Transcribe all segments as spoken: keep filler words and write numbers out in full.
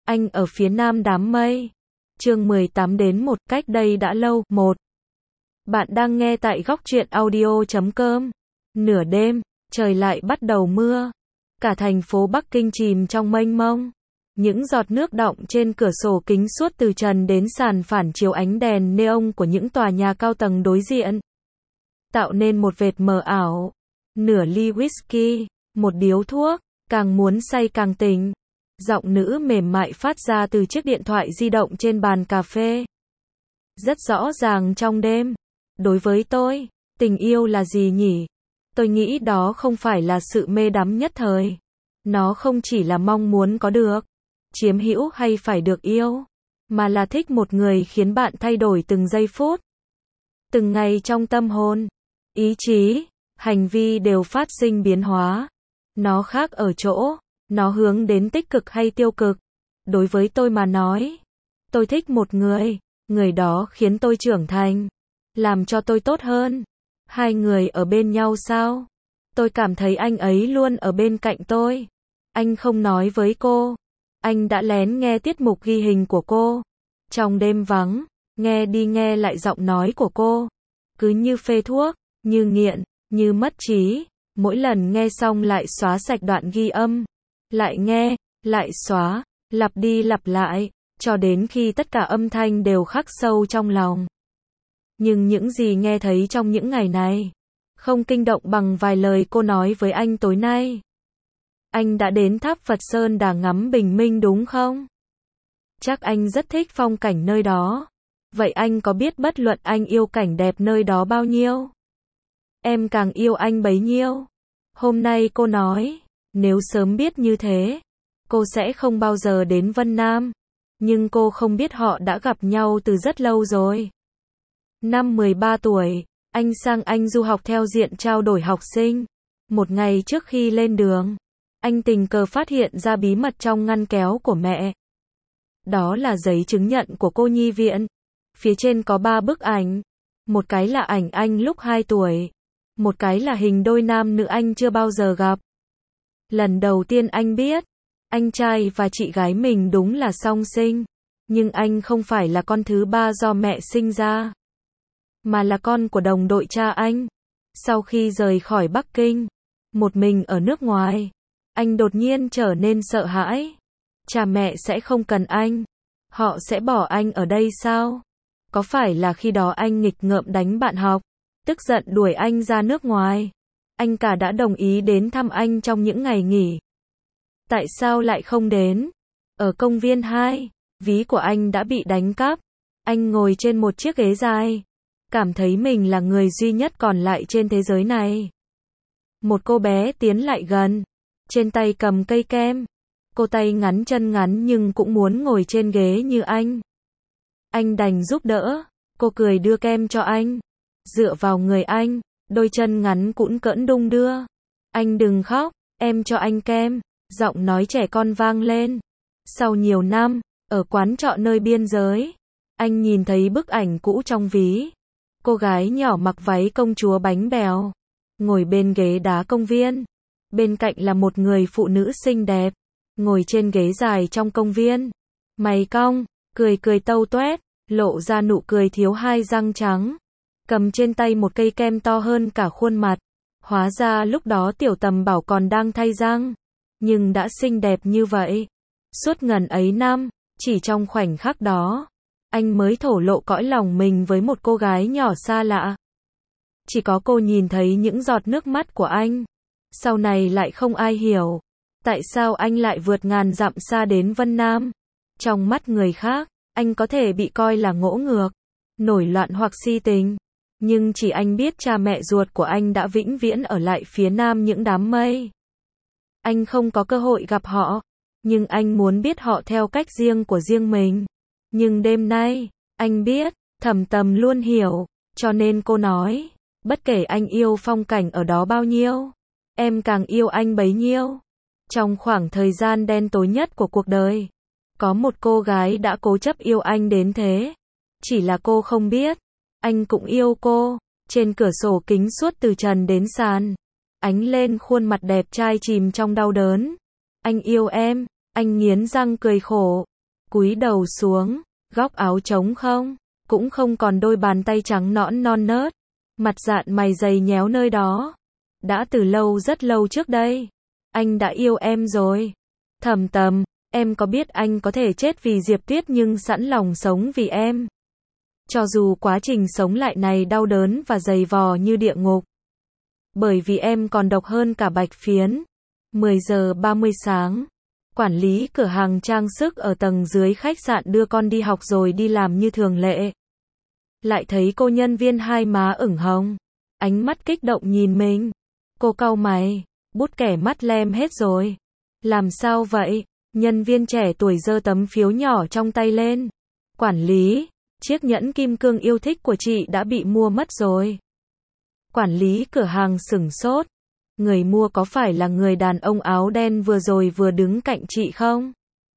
Anh ở phía nam đám mây. Chương mười tám đến một, cách đây đã lâu. một. Bạn đang nghe tại góc truyện audio chấm com. Nửa đêm, trời lại bắt đầu mưa. Cả thành phố Bắc Kinh chìm trong mênh mông. Những giọt nước đọng trên cửa sổ kính suốt từ trần đến sàn phản chiếu ánh đèn neon của những tòa nhà cao tầng đối diện, tạo nên một vệt mờ ảo. Nửa ly whisky, một điếu thuốc, càng muốn say càng tỉnh. Giọng nữ mềm mại phát ra từ chiếc điện thoại di động trên bàn cà phê. Rất rõ ràng trong đêm. Đối với tôi, tình yêu là gì nhỉ? Tôi nghĩ đó không phải là sự mê đắm nhất thời. Nó không chỉ là mong muốn có được, chiếm hữu hay phải được yêu, mà là thích một người khiến bạn thay đổi từng giây phút, từng ngày trong tâm hồn, ý chí, hành vi đều phát sinh biến hóa. Nó khác ở chỗ, nó hướng đến tích cực hay tiêu cực. Đối với tôi mà nói, tôi thích một người, người đó khiến tôi trưởng thành, làm cho tôi tốt hơn. Hai người ở bên nhau sao? Tôi cảm thấy anh ấy luôn ở bên cạnh tôi. Anh không nói với cô. Anh đã lén nghe tiết mục ghi hình của cô. Trong đêm vắng, nghe đi nghe lại giọng nói của cô. Cứ như phê thuốc, như nghiện, như mất trí. Mỗi lần nghe xong lại xóa sạch đoạn ghi âm. Lại nghe, lại xóa, lặp đi lặp lại, cho đến khi tất cả âm thanh đều khắc sâu trong lòng. Nhưng những gì nghe thấy trong những ngày này, không kinh động bằng vài lời cô nói với anh tối nay. Anh đã đến tháp Phật Sơn Đà ngắm bình minh đúng không? Chắc anh rất thích phong cảnh nơi đó. Vậy anh có biết bất luận anh yêu cảnh đẹp nơi đó bao nhiêu, em càng yêu anh bấy nhiêu. Hôm nay cô nói, nếu sớm biết như thế, cô sẽ không bao giờ đến Vân Nam. Nhưng cô không biết họ đã gặp nhau từ rất lâu rồi. Năm mười ba tuổi, anh sang Anh du học theo diện trao đổi học sinh. Một ngày trước khi lên đường, anh tình cờ phát hiện ra bí mật trong ngăn kéo của mẹ. Đó là giấy chứng nhận của cô nhi viện. Phía trên có ba bức ảnh. Một cái là ảnh anh lúc hai tuổi. Một cái là hình đôi nam nữ anh chưa bao giờ gặp. Lần đầu tiên anh biết, anh trai và chị gái mình đúng là song sinh. Nhưng anh không phải là con thứ ba do mẹ sinh ra, mà là con của đồng đội cha anh. Sau khi rời khỏi Bắc Kinh, một mình ở nước ngoài, anh đột nhiên trở nên sợ hãi. Cha mẹ sẽ không cần anh. Họ sẽ bỏ anh ở đây sao? Có phải là khi đó anh nghịch ngợm đánh bạn học, tức giận đuổi anh ra nước ngoài? Anh cả đã đồng ý đến thăm anh trong những ngày nghỉ. Tại sao lại không đến? Ở công viên hai, ví của anh đã bị đánh cắp. Anh ngồi trên một chiếc ghế dài, cảm thấy mình là người duy nhất còn lại trên thế giới này. Một cô bé tiến lại gần, trên tay cầm cây kem. Cô tay ngắn chân ngắn nhưng cũng muốn ngồi trên ghế như anh. Anh đành giúp đỡ. Cô cười đưa kem cho anh, dựa vào người anh, đôi chân ngắn cũn cỡn đung đưa. Anh đừng khóc, em cho anh kem. Giọng nói trẻ con vang lên. Sau nhiều năm, ở quán trọ nơi biên giới, anh nhìn thấy bức ảnh cũ trong ví. Cô gái nhỏ mặc váy công chúa bánh bèo, ngồi bên ghế đá công viên. Bên cạnh là một người phụ nữ xinh đẹp, ngồi trên ghế dài trong công viên. Mày cong, cười cười tâu toét, lộ ra nụ cười thiếu hai răng trắng. Cầm trên tay một cây kem to hơn cả khuôn mặt. Hóa ra lúc đó Tiểu Tầm Bảo còn đang thay răng. Nhưng đã xinh đẹp như vậy. Suốt ngần ấy năm, chỉ trong khoảnh khắc đó, anh mới thổ lộ cõi lòng mình với một cô gái nhỏ xa lạ. Chỉ có cô nhìn thấy những giọt nước mắt của anh. Sau này lại không ai hiểu tại sao anh lại vượt ngàn dặm xa đến Vân Nam. Trong mắt người khác, anh có thể bị coi là ngỗ ngược, nổi loạn hoặc si tình. Nhưng chỉ anh biết cha mẹ ruột của anh đã vĩnh viễn ở lại phía nam những đám mây. Anh không có cơ hội gặp họ, nhưng anh muốn biết họ theo cách riêng của riêng mình. Nhưng đêm nay, anh biết, thầm tâm luôn hiểu, cho nên cô nói, bất kể anh yêu phong cảnh ở đó bao nhiêu, em càng yêu anh bấy nhiêu. Trong khoảng thời gian đen tối nhất của cuộc đời, có một cô gái đã cố chấp yêu anh đến thế. Chỉ là cô không biết, anh cũng yêu cô. Trên cửa sổ kính suốt từ trần đến sàn, ánh lên khuôn mặt đẹp trai chìm trong đau đớn. Anh yêu em, anh nghiến răng cười khổ. Cúi đầu xuống, góc áo trống không, cũng không còn đôi bàn tay trắng nõn non nớt, mặt dạn mày dày nhéo nơi đó. Đã từ lâu rất lâu trước đây, anh đã yêu em rồi. Thầm Tầm, em có biết anh có thể chết vì Diệp Tuyết nhưng sẵn lòng sống vì em. Cho dù quá trình sống lại này đau đớn và dày vò như địa ngục. Bởi vì em còn độc hơn cả bạch phiến. mười giờ ba mươi sáng. Quản lý cửa hàng trang sức ở tầng dưới khách sạn đưa con đi học rồi đi làm như thường lệ. Lại thấy cô nhân viên hai má ửng hồng, ánh mắt kích động nhìn mình. Cô cau mày, bút kẻ mắt lem hết rồi. Làm sao vậy? Nhân viên trẻ tuổi giơ tấm phiếu nhỏ trong tay lên. Quản lý, chiếc nhẫn kim cương yêu thích của chị đã bị mua mất rồi. Quản lý cửa hàng sửng sốt. Người mua có phải là người đàn ông áo đen vừa rồi vừa đứng cạnh chị không?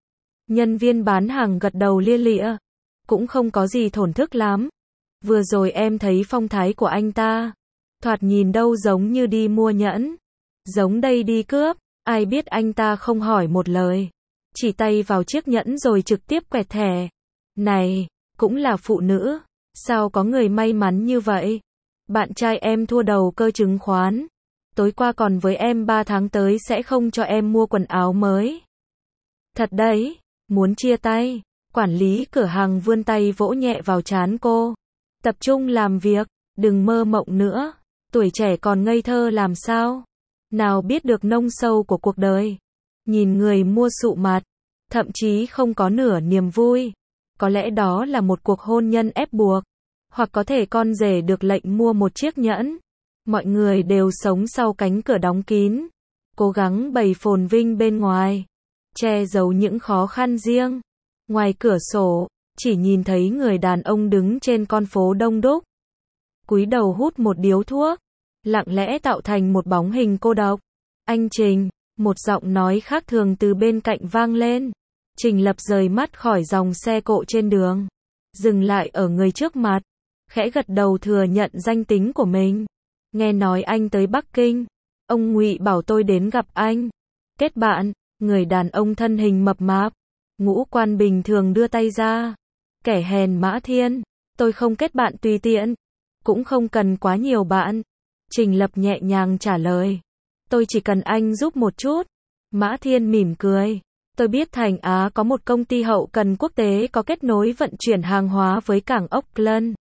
Nhân viên bán hàng gật đầu lia lịa. Cũng không có gì thổn thức lắm. Vừa rồi em thấy phong thái của anh ta. Thoạt nhìn đâu giống như đi mua nhẫn. Giống đây đi cướp. Ai biết anh ta không hỏi một lời. Chỉ tay vào chiếc nhẫn rồi trực tiếp quẹt thẻ. Này, cũng là phụ nữ. Sao có người may mắn như vậy? Bạn trai em thua đầu cơ chứng khoán. Tối qua còn với em ba tháng tới sẽ không cho em mua quần áo mới. Thật đấy, muốn chia tay. Quản lý cửa hàng vươn tay vỗ nhẹ vào trán cô. Tập trung làm việc, đừng mơ mộng nữa. Tuổi trẻ còn ngây thơ làm sao? Nào biết được nông sâu của cuộc đời. Nhìn người mua sụ mặt, thậm chí không có nửa niềm vui. Có lẽ đó là một cuộc hôn nhân ép buộc. Hoặc có thể con rể được lệnh mua một chiếc nhẫn. Mọi người đều sống sau cánh cửa đóng kín. Cố gắng bày phồn vinh bên ngoài. Che giấu những khó khăn riêng. Ngoài cửa sổ, chỉ nhìn thấy người đàn ông đứng trên con phố đông đúc. Cúi đầu hút một điếu thuốc. Lặng lẽ tạo thành một bóng hình cô độc. Anh Trình, một giọng nói khác thường từ bên cạnh vang lên. Trình Lập rời mắt khỏi dòng xe cộ trên đường. Dừng lại ở người trước mặt. Khẽ gật đầu thừa nhận danh tính của mình. Nghe nói anh tới Bắc Kinh. Ông Ngụy bảo tôi đến gặp anh. Kết bạn, người đàn ông thân hình mập mạp. Ngũ quan bình thường đưa tay ra. Kẻ hèn Mã Thiên. Tôi không kết bạn tùy tiện. Cũng không cần quá nhiều bạn. Trình Lập nhẹ nhàng trả lời. Tôi chỉ cần anh giúp một chút. Mã Thiên mỉm cười. Tôi biết Thành Á có một công ty hậu cần quốc tế có kết nối vận chuyển hàng hóa với cảng Oakland,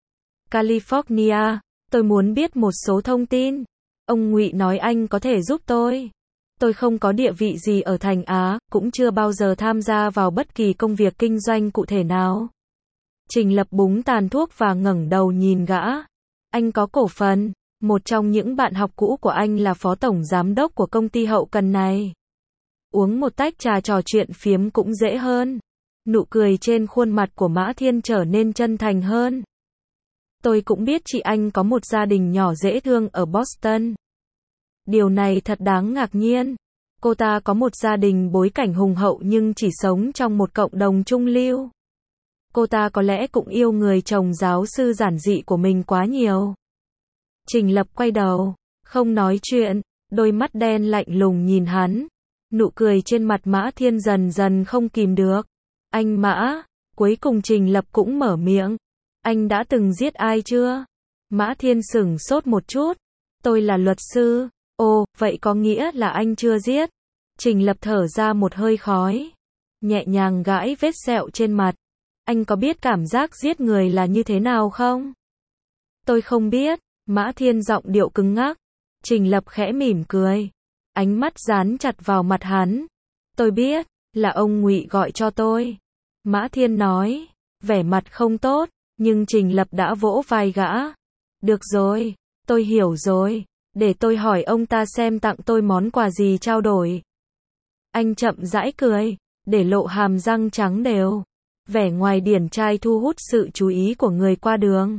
California. Tôi muốn biết một số thông tin. Ông Ngụy nói anh có thể giúp tôi. Tôi không có địa vị gì ở Thành Á, cũng chưa bao giờ tham gia vào bất kỳ công việc kinh doanh cụ thể nào. Trình Lập búng tàn thuốc và ngẩng đầu nhìn gã. Anh có cổ phần. Một trong những bạn học cũ của anh là phó tổng giám đốc của công ty hậu cần này. Uống một tách trà trò chuyện phiếm cũng dễ hơn. Nụ cười trên khuôn mặt của Mã Thiên trở nên chân thành hơn. Tôi cũng biết chị anh có một gia đình nhỏ dễ thương ở Boston. Điều này thật đáng ngạc nhiên. Cô ta có một gia đình bối cảnh hùng hậu nhưng chỉ sống trong một cộng đồng trung lưu. Cô ta có lẽ cũng yêu người chồng giáo sư giản dị của mình quá nhiều. Trình Lập quay đầu, không nói chuyện, đôi mắt đen lạnh lùng nhìn hắn. Nụ cười trên mặt Mã Thiên dần dần không kìm được. Anh Mã, cuối cùng Trình Lập cũng mở miệng. Anh đã từng giết ai chưa? Mã Thiên sửng sốt một chút. Tôi là luật sư. Ồ, vậy có nghĩa là anh chưa giết. Trình Lập thở ra một hơi khói. Nhẹ nhàng gãi vết sẹo trên mặt. Anh có biết cảm giác giết người là như thế nào không? Tôi không biết. Mã Thiên giọng điệu cứng ngắc. Trình Lập khẽ mỉm cười. Ánh mắt dán chặt vào mặt hắn. Tôi biết, là ông Ngụy gọi cho tôi. Mã Thiên nói, vẻ mặt không tốt, nhưng Trình Lập đã vỗ vai gã. Được rồi, tôi hiểu rồi, để tôi hỏi ông ta xem tặng tôi món quà gì trao đổi. Anh chậm rãi cười, để lộ hàm răng trắng đều. Vẻ ngoài điển trai thu hút sự chú ý của người qua đường.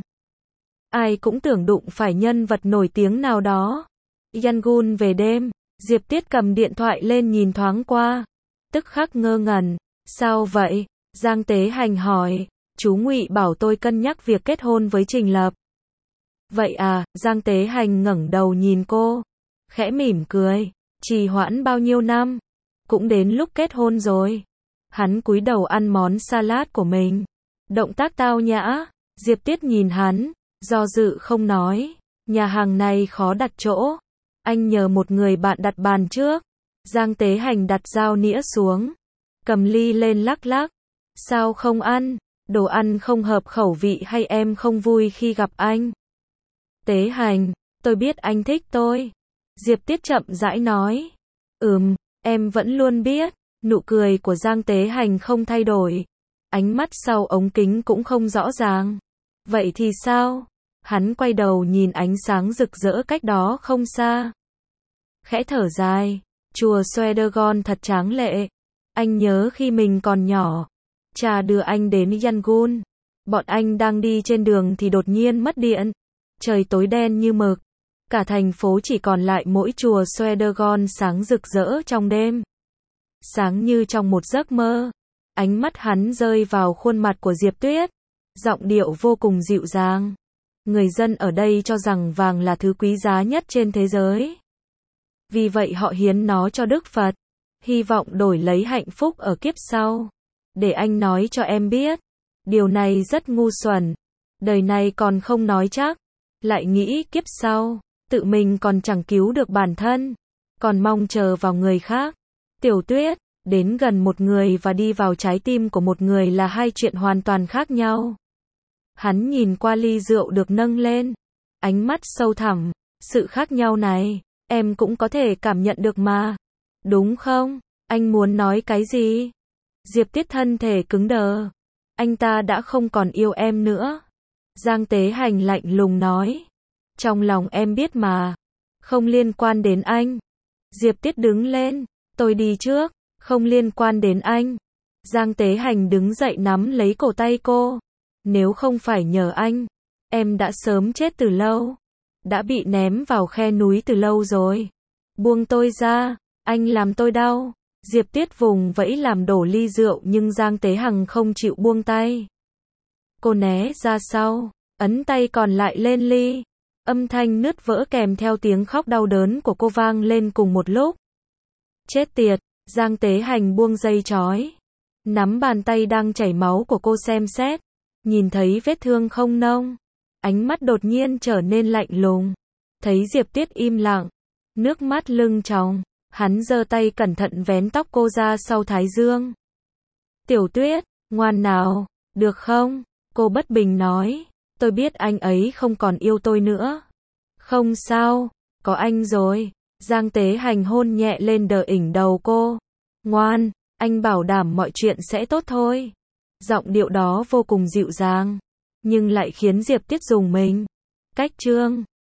Ai cũng tưởng đụng phải nhân vật nổi tiếng nào đó. Yangon về đêm, Diệp Tiết cầm điện thoại lên nhìn thoáng qua. Tức khắc ngơ ngẩn. Sao vậy? Giang Tế Hành hỏi. Chú Ngụy bảo tôi cân nhắc việc kết hôn với Trình Lập. Vậy à? Giang Tế Hành ngẩng đầu nhìn cô. Khẽ mỉm cười. Trì hoãn bao nhiêu năm? Cũng đến lúc kết hôn rồi. Hắn cúi đầu ăn món salad của mình. Động tác tao nhã. Diệp Tiết nhìn hắn, do dự không nói. Nhà hàng này khó đặt chỗ. Anh nhờ một người bạn đặt bàn trước. Giang Tế Hành đặt dao nĩa xuống. Cầm ly lên lắc lắc. Sao không ăn? Đồ ăn không hợp khẩu vị hay em không vui khi gặp anh? Tế Hành, tôi biết anh thích tôi. Diệp Tiết chậm rãi nói. Ừm, em vẫn luôn biết. Nụ cười của Giang Tế Hành không thay đổi. Ánh mắt sau ống kính cũng không rõ ràng. Vậy thì sao? Hắn quay đầu nhìn ánh sáng rực rỡ cách đó không xa. Khẽ thở dài. Chùa Swedagon thật tráng lệ. Anh nhớ khi mình còn nhỏ. Cha đưa anh đến Yangon. Bọn anh đang đi trên đường thì đột nhiên mất điện. Trời tối đen như mực. Cả thành phố chỉ còn lại mỗi chùa Swedagon sáng rực rỡ trong đêm. Sáng như trong một giấc mơ. Ánh mắt hắn rơi vào khuôn mặt của Diệp Tuyết. Giọng điệu vô cùng dịu dàng. Người dân ở đây cho rằng vàng là thứ quý giá nhất trên thế giới. Vì vậy họ hiến nó cho Đức Phật. Hy vọng đổi lấy hạnh phúc ở kiếp sau. Để anh nói cho em biết. Điều này rất ngu xuẩn. Đời này còn không nói chắc. Lại nghĩ kiếp sau. Tự mình còn chẳng cứu được bản thân. Còn mong chờ vào người khác. Tiểu Tuyết, đến gần một người và đi vào trái tim của một người là hai chuyện hoàn toàn khác nhau. Hắn nhìn qua ly rượu được nâng lên. Ánh mắt sâu thẳm. Sự khác nhau này, em cũng có thể cảm nhận được mà. Đúng không? Anh muốn nói cái gì? Diệp Tiết thân thể cứng đờ. Anh ta đã không còn yêu em nữa. Giang Tế Hành lạnh lùng nói. Trong lòng em biết mà. Không liên quan đến anh. Diệp Tiết đứng lên. Tôi đi trước. Không liên quan đến anh. Giang Tế Hành đứng dậy nắm lấy cổ tay cô. Nếu không phải nhờ anh, em đã sớm chết từ lâu. Đã bị ném vào khe núi từ lâu rồi. Buông tôi ra. Anh làm tôi đau. Diệp Tiết vùng vẫy làm đổ ly rượu nhưng Giang Tế Hằng không chịu buông tay. Cô né ra sau. Ấn tay còn lại lên ly. Âm thanh nứt vỡ kèm theo tiếng khóc đau đớn của cô vang lên cùng một lúc. Chết tiệt. Giang Tế Hành buông dây trói. Nắm bàn tay đang chảy máu của cô xem xét. Nhìn thấy vết thương không nông. Ánh mắt đột nhiên trở nên lạnh lùng. Thấy Diệp Tiết im lặng. Nước mắt lưng tròng. Hắn giơ tay cẩn thận vén tóc cô ra sau thái dương. Tiểu Tuyết, ngoan nào, được không? Cô bất bình nói. Tôi biết anh ấy không còn yêu tôi nữa. Không sao, có anh rồi. Giang Tế Hành hôn nhẹ lên đờ ỉnh đầu cô. Ngoan, anh bảo đảm mọi chuyện sẽ tốt thôi. Giọng điệu đó vô cùng dịu dàng, nhưng lại khiến Diệp Tiết rùng mình. Cách chương